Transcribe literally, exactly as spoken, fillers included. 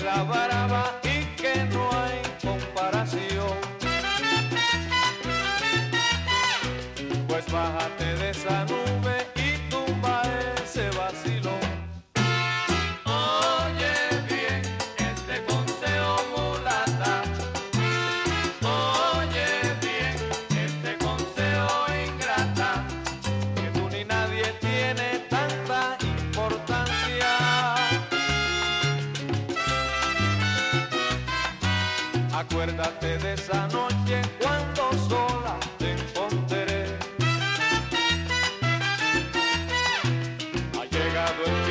la brava y que no hay comparación. Pues bájate de esa nube y tumba ese vacilón. Oye bien este consejo, mulata. Oye bien este consejo, ingrata, que tú ni nadie tiene tanta importancia. Acuérdate de esa noche cuando sola te encontré. Ha llegado el